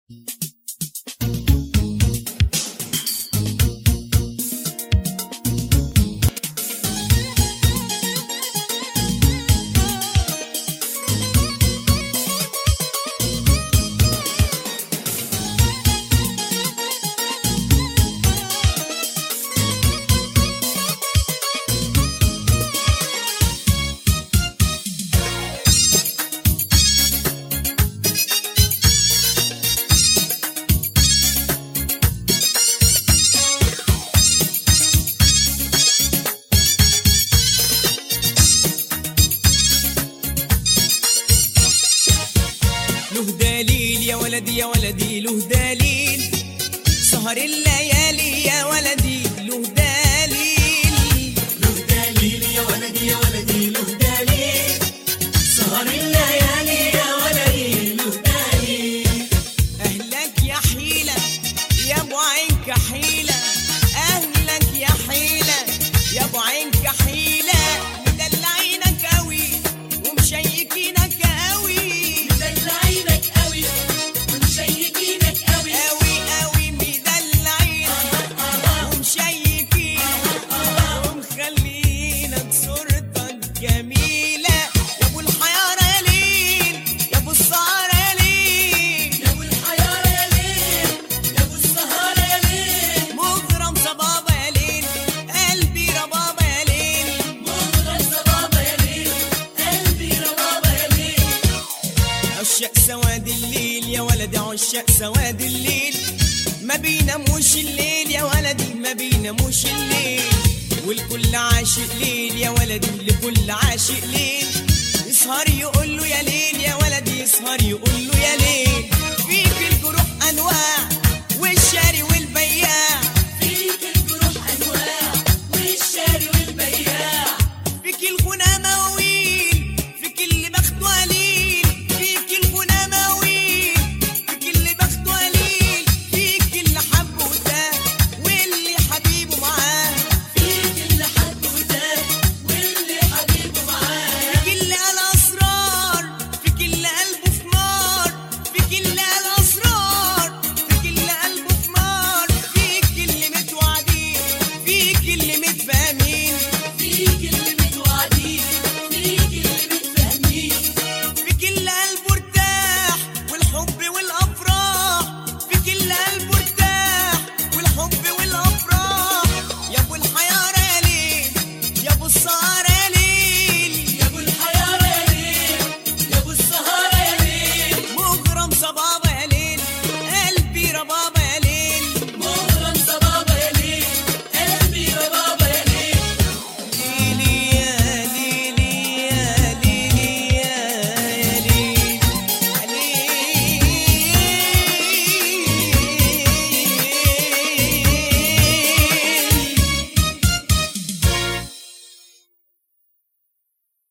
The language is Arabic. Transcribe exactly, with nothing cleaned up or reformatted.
له دليل يا ولدي يا ولدي له دليل، سهر الليالي يا ولدي له دليل. له دليل يا ولدي يا ولدي له دليل، سهر الليالي يا ولدي له دليل. أهلك يا حيلة يا أبو عين كحيلة، أهلك يا حيلة يا أبو عين كحيلة، مدلعينك أوي ومشيكينك أوي، مدلعينك أوي ومشيكينك أوي أوي أوي مدلعينك ومشيكينك ومخلينك صورتك جميلة، يا أبو الحيارة يا ليل يا أبو السهرة يا ليل، يا أبو الحيارة يا ليل يا أبو السهرة يا ليل. مغرم صبابة يا ليل قلبي ربابة يا ليل، مغرم صبابة يا ليل قلبي ربابة يا ليل. عشاق سواد الليل يا ولدي عشاق سواد الليل، ما بيناموش الليل يا ولدي ما بيناموش الليل، والكل عاشق ليل يا ولدي لكل عاشق ليل، يسهر يقول له يا ليل يا ولدي يسهر يقول له يا ليل.